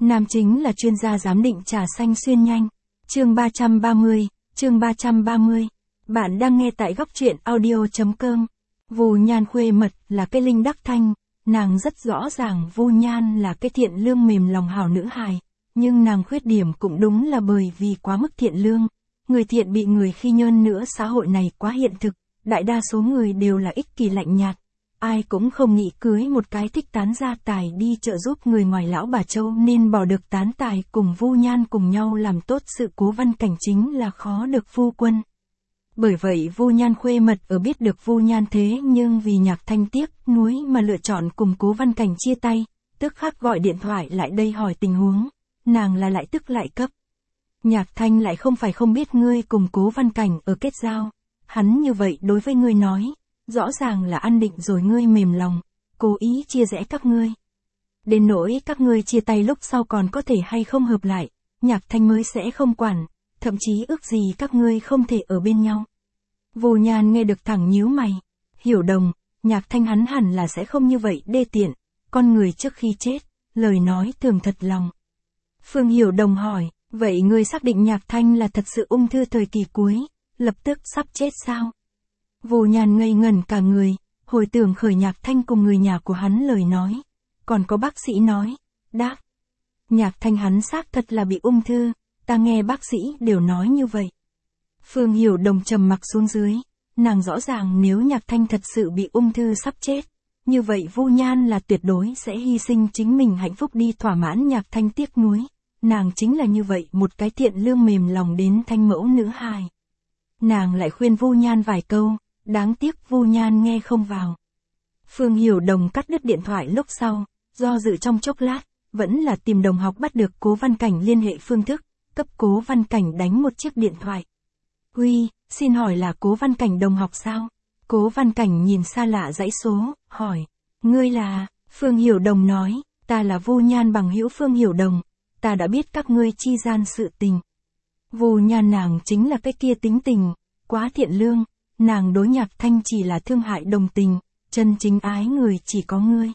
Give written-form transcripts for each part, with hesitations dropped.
Nam chính là chuyên gia giám định trà xanh xuyên nhanh. Chương 330. Bạn đang nghe tại góc truyện audio.com. Vu Nhan khuê mật là cái linh đắc thanh, nàng rất rõ ràng Vu Nhan là cái thiện lương mềm lòng hảo nữ hài, nhưng nàng khuyết điểm cũng đúng là bởi vì quá mức thiện lương. Người thiện bị người khi nhơn nữa, xã hội này quá hiện thực, đại đa số người đều là ích kỷ lạnh nhạt. Ai cũng không nghĩ cưới một cái thích tán gia tài đi trợ giúp người ngoài lão bà Châu, nên bỏ được tán tài cùng Vu Nhan cùng nhau làm tốt sự. Cố Văn Cảnh chính là khó được phu quân. Bởi vậy Vu Nhan khuê mật ở biết được Vu Nhan thế nhưng vì Nhạc Thanh tiếc nuối mà lựa chọn cùng Cố Văn Cảnh chia tay, tức khắc gọi điện thoại lại đây hỏi tình huống. Nàng là lại tức lại cấp. Nhạc Thanh lại không phải không biết ngươi cùng Cố Văn Cảnh ở kết giao. Hắn như vậy đối với ngươi nói, rõ ràng là ăn định rồi ngươi mềm lòng, cố ý chia rẽ các ngươi. Đến nỗi các ngươi chia tay lúc sau còn có thể hay không hợp lại, Nhạc Thanh mới sẽ không quản, thậm chí ước gì các ngươi không thể ở bên nhau. Vu Nhan nghe được thẳng nhíu mày, Hiểu Đồng, Nhạc Thanh hắn hẳn là sẽ không như vậy đê tiện, con người trước khi chết, lời nói thường thật lòng. Phương Hiểu Đồng hỏi, vậy ngươi xác định Nhạc Thanh là thật sự ung thư thời kỳ cuối, lập tức sắp chết sao? Vu Nhan ngây ngẩn cả người, hồi tưởng khởi Nhạc Thanh cùng người nhà của hắn lời nói, còn có bác sĩ nói, đáp. Nhạc Thanh hắn xác thật là bị ung thư, ta nghe bác sĩ đều nói như vậy. Phương Hiểu Đồng trầm mặc xuống dưới, nàng rõ ràng nếu Nhạc Thanh thật sự bị ung thư sắp chết, như vậy Vu Nhan là tuyệt đối sẽ hy sinh chính mình hạnh phúc đi thỏa mãn Nhạc Thanh tiếc nuối. Nàng chính là như vậy một cái thiện lương mềm lòng đến thanh mẫu nữ hài. Nàng lại khuyên Vu Nhan vài câu, đáng tiếc Vu Nhan nghe không vào. Phương Hiểu Đồng cắt đứt điện thoại lúc sau, do dự trong chốc lát, vẫn là tìm đồng học bắt được Cố Văn Cảnh liên hệ phương thức, cấp Cố Văn Cảnh đánh một chiếc điện thoại. Uy, xin hỏi là Cố Văn Cảnh đồng học sao? Cố Văn Cảnh nhìn xa lạ dãy số, hỏi, ngươi là? Phương Hiểu Đồng nói, ta là Vu Nhan bằng hữu Phương Hiểu Đồng, ta đã biết các ngươi chi gian sự tình. Vu Nhan nàng chính là cái kia tính tình, quá thiện lương, nàng đối Nhạc Thanh chỉ là thương hại đồng tình, chân chính ái người chỉ có ngươi.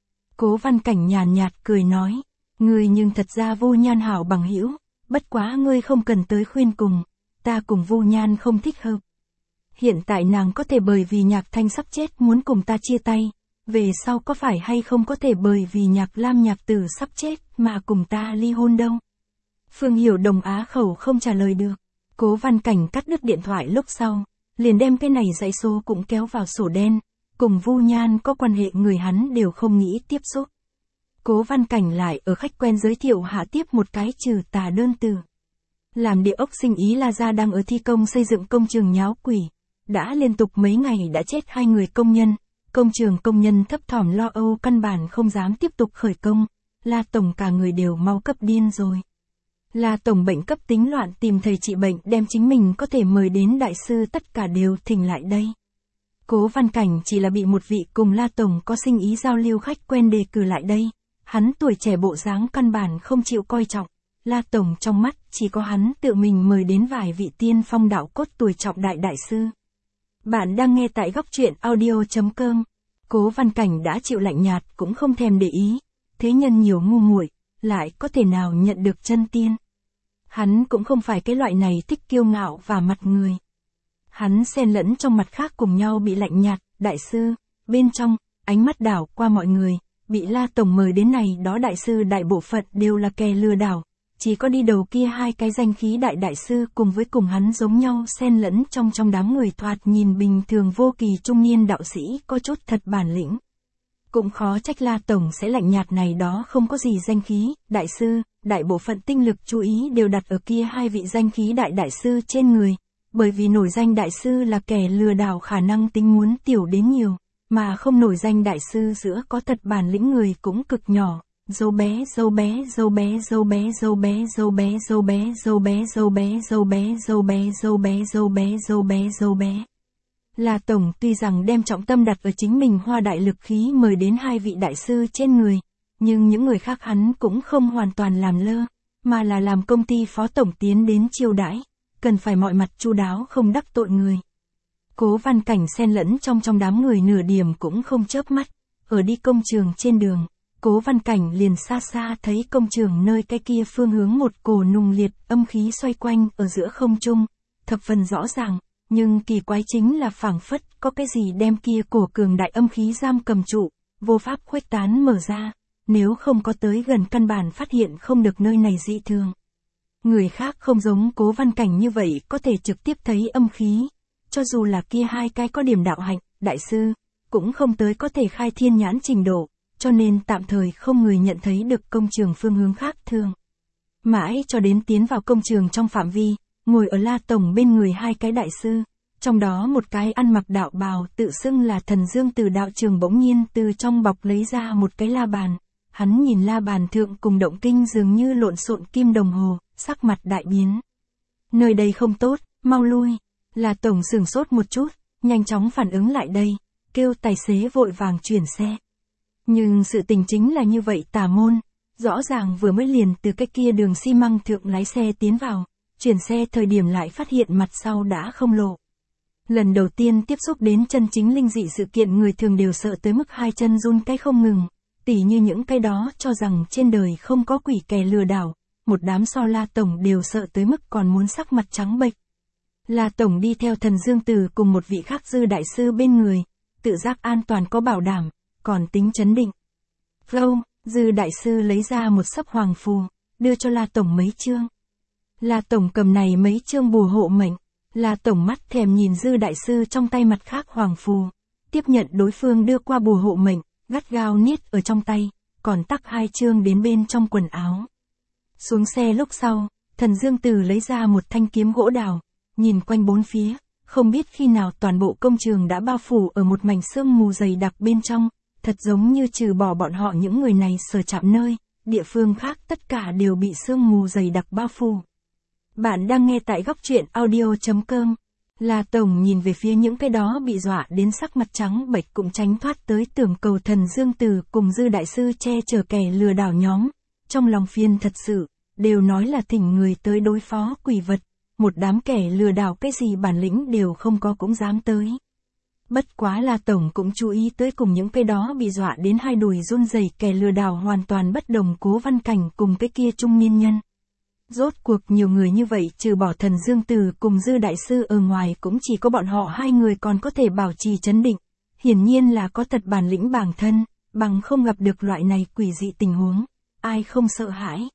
Cố Văn Cảnh nhàn nhạt cười nói, ngươi nhưng thật ra Vu Nhan hảo bằng hữu, bất quá ngươi không cần tới khuyên cùng, ta cùng Vu Nhan không thích hợp. Hiện tại nàng có thể bởi vì Nhạc Thanh sắp chết muốn cùng ta chia tay, về sau có phải hay không có thể bởi vì Nhạc Lam Nhạc Tử sắp chết mà cùng ta ly hôn đâu. Phương Hiểu Đồng á khẩu không trả lời được. Cố Văn Cảnh cắt đứt điện thoại lúc sau, liền đem cái này dãy số cũng kéo vào sổ đen, cùng Vu Nhan có quan hệ người hắn đều không nghĩ tiếp xúc. Cố Văn Cảnh lại ở khách quen giới thiệu hạ tiếp một cái trừ tà đơn từ. Làm địa ốc sinh ý La Gia đang ở thi công xây dựng công trường nháo quỷ, đã liên tục mấy ngày đã chết 2 người công nhân, công trường công nhân thấp thỏm lo âu căn bản không dám tiếp tục khởi công, La Tổng cả người đều mau cấp điên rồi. La Tổng bệnh cấp tính loạn tìm thầy trị bệnh đem chính mình có thể mời đến đại sư tất cả đều thỉnh lại đây. Cố Văn Cảnh chỉ là bị một vị cùng La Tổng có sinh ý giao lưu khách quen đề cử lại đây, hắn tuổi trẻ bộ dáng căn bản không chịu coi trọng, La Tổng trong mắt chỉ có hắn tự mình mời đến vài vị tiên phong đạo cốt tuổi trọng đại sư. Bạn đang nghe tại góc truyện audio.com. Cố Văn Cảnh đã chịu lạnh nhạt cũng không thèm để ý, thế nhân nhiều ngu muội, lại có thể nào nhận được chân tiên. Hắn cũng không phải cái loại này thích kiêu ngạo và mặt người. Hắn xen lẫn trong mặt khác cùng nhau bị lạnh nhạt, đại sư, bên trong, ánh mắt đảo qua mọi người, bị La Tổng mời đến này đó đại sư đại bộ phận đều là kẻ lừa đảo, chỉ có đi đầu kia 2 cái danh khí đại sư cùng với cùng hắn giống nhau xen lẫn trong đám người thoạt nhìn bình thường vô kỳ trung niên đạo sĩ có chút thật bản lĩnh. Cũng khó trách La Tổng sẽ lạnh nhạt này đó không có gì danh khí, đại sư, đại bộ phận tinh lực chú ý đều đặt ở kia 2 vị danh khí đại sư trên người, bởi vì nổi danh đại sư là kẻ lừa đảo khả năng tính muốn tiểu đến nhiều, mà không nổi danh đại sư giữa có thật bản lĩnh người cũng cực nhỏ. Dâu bé. La Tổng tuy rằng đem trọng tâm đặt ở chính mình hoa đại lực khí mời đến 2 vị đại sư trên người, nhưng những người khác hắn cũng không hoàn toàn làm lơ, mà là làm công ty phó tổng tiến đến chiêu đãi, cần phải mọi mặt chu đáo không đắc tội người. Cố Văn Cảnh xen lẫn trong đám người nửa điểm cũng không chớp mắt, ở đi công trường trên đường, Cố Văn Cảnh liền xa xa thấy công trường nơi cái kia phương hướng một cổ nùng liệt âm khí xoay quanh ở giữa không trung, thập phần rõ ràng, nhưng kỳ quái chính là phảng phất có cái gì đem kia cổ cường đại âm khí giam cầm trụ, vô pháp khuếch tán mở ra, nếu không có tới gần căn bản phát hiện không được nơi này dị thường. Người khác không giống Cố Văn Cảnh như vậy có thể trực tiếp thấy âm khí, cho dù là kia hai cái có điểm đạo hạnh, đại sư, cũng không tới có thể khai thiên nhãn trình độ, cho nên tạm thời không người nhận thấy được công trường phương hướng khác thường. Mãi cho đến tiến vào công trường trong phạm vi, ngồi ở La Tổng bên người hai cái đại sư, trong đó một cái ăn mặc đạo bào tự xưng là Thần Dương Từ đạo trường bỗng nhiên từ trong bọc lấy ra một cái la bàn. Hắn nhìn la bàn thượng cùng động kinh dường như lộn xộn kim đồng hồ, sắc mặt đại biến. Nơi đây không tốt, mau lui. La Tổng sửng sốt một chút, nhanh chóng phản ứng lại đây, kêu tài xế vội vàng chuyển xe. Nhưng sự tình chính là như vậy tà môn, rõ ràng vừa mới liền từ cái kia đường xi măng thượng lái xe tiến vào, chuyển xe thời điểm lại phát hiện mặt sau đã không lộ. Lần đầu tiên tiếp xúc đến chân chính linh dị sự kiện người thường đều sợ tới mức hai chân run cái không ngừng, tỉ như những cái đó cho rằng trên đời không có quỷ kè lừa đảo, một đám so La Tổng đều sợ tới mức còn muốn sắc mặt trắng bệch. La Tổng đi theo Thần Dương Từ cùng một vị khác Dư đại sư bên người, tự giác an toàn có bảo đảm, còn tính chấn định. Flow, Dư đại sư lấy ra một xấp hoàng phù, đưa cho La Tổng mấy chương. La Tổng cầm này mấy chương bùa hộ mệnh, La Tổng mắt thèm nhìn Dư đại sư trong tay mặt khác hoàng phù, tiếp nhận đối phương đưa qua bùa hộ mệnh, gắt gao niết ở trong tay, còn tắc hai chương đến bên trong quần áo. Xuống xe lúc sau, Thần Dương Từ lấy ra một thanh kiếm gỗ đào, nhìn quanh bốn phía, không biết khi nào toàn bộ công trường đã bao phủ ở một mảnh sương mù dày đặc bên trong, thật giống như trừ bỏ bọn họ những người này sở chạm nơi, địa phương khác tất cả đều bị sương mù dày đặc bao phủ. Bạn đang nghe tại góc truyện audio.com. La Tổng nhìn về phía những cái đó bị dọa đến sắc mặt trắng bệch cũng tránh thoát tới tưởng cầu Thần Dương Từ cùng Dư đại sư che chở kẻ lừa đảo nhóm, trong lòng phiền thật sự, đều nói là thỉnh người tới đối phó quỷ vật, một đám kẻ lừa đảo cái gì bản lĩnh đều không có cũng dám tới. Bất quá La Tổng cũng chú ý tới cùng những cái đó bị dọa đến hai đùi run rẩy kẻ lừa đảo hoàn toàn bất đồng Cố Văn Cảnh cùng cái kia trung niên nhân. Rốt cuộc nhiều người như vậy trừ bỏ Thần Dương Từ cùng Dư đại sư ở ngoài cũng chỉ có bọn họ hai người còn có thể bảo trì trấn định, hiển nhiên là có thật bản lĩnh bản thân, bằng không gặp được loại này quỷ dị tình huống, ai không sợ hãi.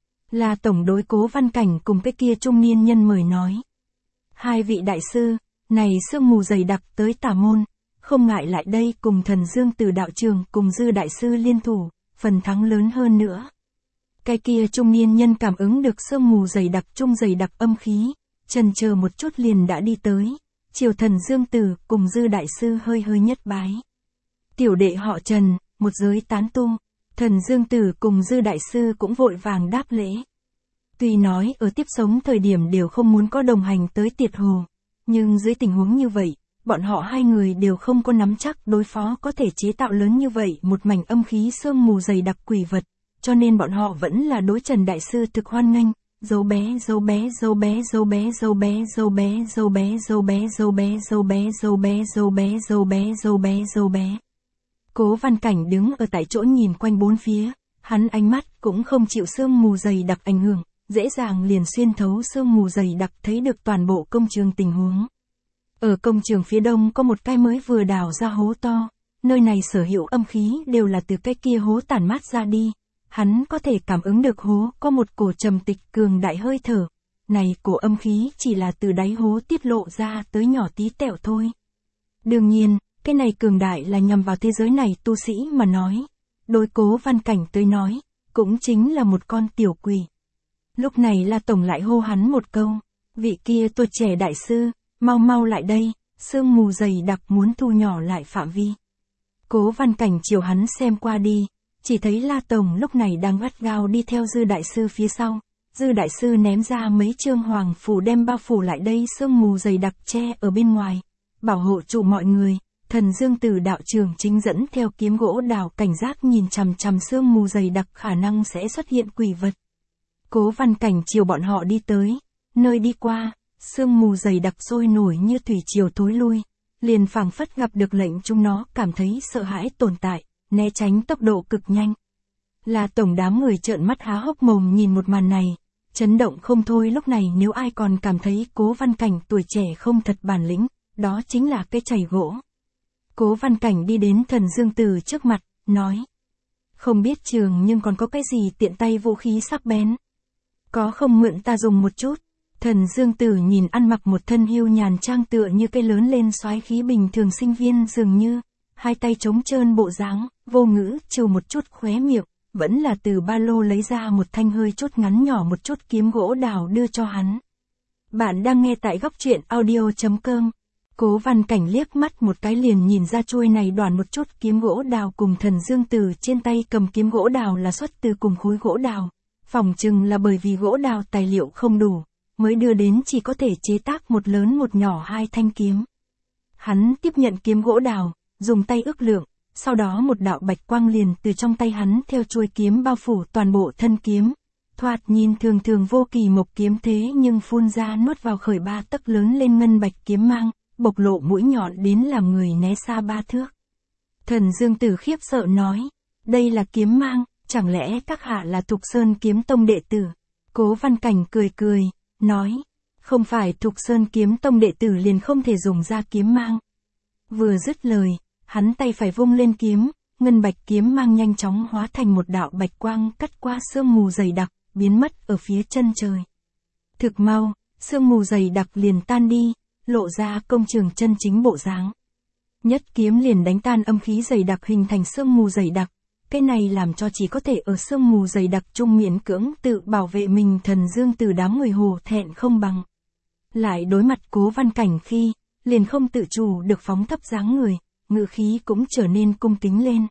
La Tổng đối Cố Văn Cảnh cùng cái kia trung niên nhân mời nói. Hai vị đại sư, này sương mù dày đặc tới tà môn, không ngại lại đây cùng Thần Dương Từ đạo trường cùng Dư đại sư liên thủ, phần thắng lớn hơn nữa. Cái kia trung niên nhân cảm ứng được sương mù dày đặc trung dày đặc âm khí, chần chờ một chút liền đã đi tới, chiều Thần Dương Từ cùng Dư đại sư hơi hơi nhất bái. Tiểu đệ họ Trần, một giới tán tu, Thần Dương Từ cùng Dư đại sư cũng vội vàng đáp lễ. Tuy nói ở tiếp sống thời điểm đều không muốn có đồng hành tới Tiệt Hồ, nhưng dưới tình huống như vậy, bọn họ hai người đều không có nắm chắc đối phó có thể chế tạo lớn như vậy một mảnh âm khí sương mù dày đặc quỷ vật, cho nên bọn họ vẫn là đối Trần đại sư thực hoan nghênh. Dấu bé dấu bé dấu bé dấu bé dấu bé dấu bé dấu bé dấu bé dấu bé dấu bé dấu bé dấu bé dấu bé dấu bé dấu bé. Cố Văn Cảnh đứng ở tại chỗ nhìn quanh bốn phía, hắn ánh mắt cũng không chịu sương mù dày đặc ảnh hưởng, dễ dàng liền xuyên thấu sương mù dày đặc thấy được toàn bộ công trường tình huống. Ở công trường phía đông có một cái mới vừa đào ra hố to, nơi này sở hữu âm khí đều là từ cái kia hố tản mát ra đi. Hắn có thể cảm ứng được hố có một cổ trầm tịch cường đại hơi thở, này cổ âm khí chỉ là từ đáy hố tiết lộ ra tới nhỏ tí tẹo thôi. Đương nhiên, cái này cường đại là nhằm vào thế giới này tu sĩ mà nói, đối Cố Văn Cảnh tới nói, cũng chính là một con tiểu quỷ. Lúc này La Tổng lại hô hắn một câu, vị kia tuổi trẻ đại sư, mau mau lại đây, sương mù dày đặc muốn thu nhỏ lại phạm vi. Cố Văn Cảnh chiều hắn xem qua đi, chỉ thấy La Tổng lúc này đang gắt gao đi theo Dư đại sư phía sau. Dư đại sư ném ra mấy chương hoàng phủ đem bao phủ lại đây sương mù dày đặc che ở bên ngoài, bảo hộ trụ mọi người. Thần Dương Từ đạo trường chính dẫn theo kiếm gỗ đào cảnh giác nhìn chằm chằm sương mù dày đặc khả năng sẽ xuất hiện quỷ vật. Cố Văn Cảnh chiều bọn họ đi tới, nơi đi qua, sương mù dày đặc sôi nổi như thủy triều thối lui, liền phảng phất gặp được lệnh chúng nó cảm thấy sợ hãi tồn tại, né tránh tốc độ cực nhanh. Là tổng đám người trợn mắt há hốc mồm nhìn một màn này, chấn động không thôi. Lúc này nếu ai còn cảm thấy Cố Văn Cảnh tuổi trẻ không thật bản lĩnh, đó chính là cái chày gỗ. Cố Văn Cảnh đi đến Thần Dương Tử trước mặt, nói. Không biết trường nhưng còn có cái gì tiện tay vũ khí sắc bén. Có không mượn ta dùng một chút. Thần Dương Tử nhìn ăn mặc một thân hưu nhàn trang tựa như cây lớn lên soái khí bình thường sinh viên dường như, hai tay trống trơn bộ dáng, vô ngữ, trừ một chút khóe miệng, vẫn là từ ba lô lấy ra một thanh hơi chút ngắn nhỏ một chút kiếm gỗ đào đưa cho hắn. Bạn đang nghe tại góc truyện audio.com. Cố Văn Cảnh liếc mắt một cái liền nhìn ra chuôi này đoản một chút kiếm gỗ đào cùng Thần Dương Tử trên tay cầm kiếm gỗ đào là xuất từ cùng khối gỗ đào. Phỏng chừng là bởi vì gỗ đào tài liệu không đủ, mới đưa đến chỉ có thể chế tác một lớn một nhỏ hai thanh kiếm. Hắn tiếp nhận kiếm gỗ đào, dùng tay ước lượng, sau đó một đạo bạch quang liền từ trong tay hắn theo chuôi kiếm bao phủ toàn bộ thân kiếm. Thoạt nhìn thường thường vô kỳ mộc kiếm thế nhưng phun ra nuốt vào khởi 3 tấc lớn lên ngân bạch kiếm mang, bộc lộ mũi nhọn đến làm người né xa 3 thước. Thần Dương Tử khiếp sợ nói, đây là kiếm mang, chẳng lẽ các hạ là Thục Sơn Kiếm Tông đệ tử? Cố Văn Cảnh cười cười, nói, không phải Thục Sơn Kiếm Tông đệ tử liền không thể dùng ra kiếm mang. Vừa dứt lời, hắn tay phải vung lên kiếm, ngân bạch kiếm mang nhanh chóng hóa thành một đạo bạch quang cắt qua sương mù dày đặc, biến mất ở phía chân trời. Thực mau, sương mù dày đặc liền tan đi, lộ ra công trường chân chính bộ dáng. Nhất kiếm liền đánh tan âm khí dày đặc hình thành sương mù dày đặc. Cái này làm cho chỉ có thể ở sương mù dày đặc trung miễn cưỡng tự bảo vệ mình. Thần Dương từ đám người hổ thẹn không bằng. Lại đối mặt Cố Văn Cảnh khi, liền không tự chủ được phóng thấp dáng người, ngự khí cũng trở nên cung kính lên.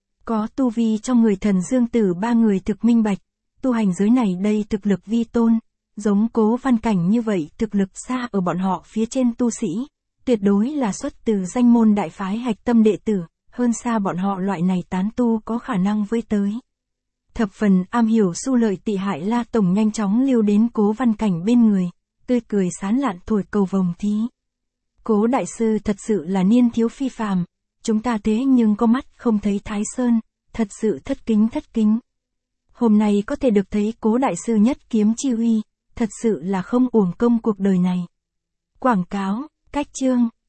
Có tu vi trong người Thần Dương Tử ba người thực minh bạch, tu hành giới này đây thực lực vi tôn, giống Cố Văn Cảnh như vậy thực lực xa ở bọn họ phía trên tu sĩ, tuyệt đối là xuất từ danh môn đại phái hạch tâm đệ tử, hơn xa bọn họ loại này tán tu có khả năng với tới. Thập phần am hiểu su lợi Tị Hại La Tổng nhanh chóng lưu đến Cố Văn Cảnh bên người, tươi cười sán lạn thổi cầu vồng thí. Cố đại sư thật sự là niên thiếu phi phàm, chúng ta thế nhưng có mắt không thấy Thái Sơn, thật sự thất kính. Hôm nay có thể được thấy Cố đại sư nhất kiếm chi uy, thật sự là không uổng công cuộc đời này. Quảng cáo, cách chương.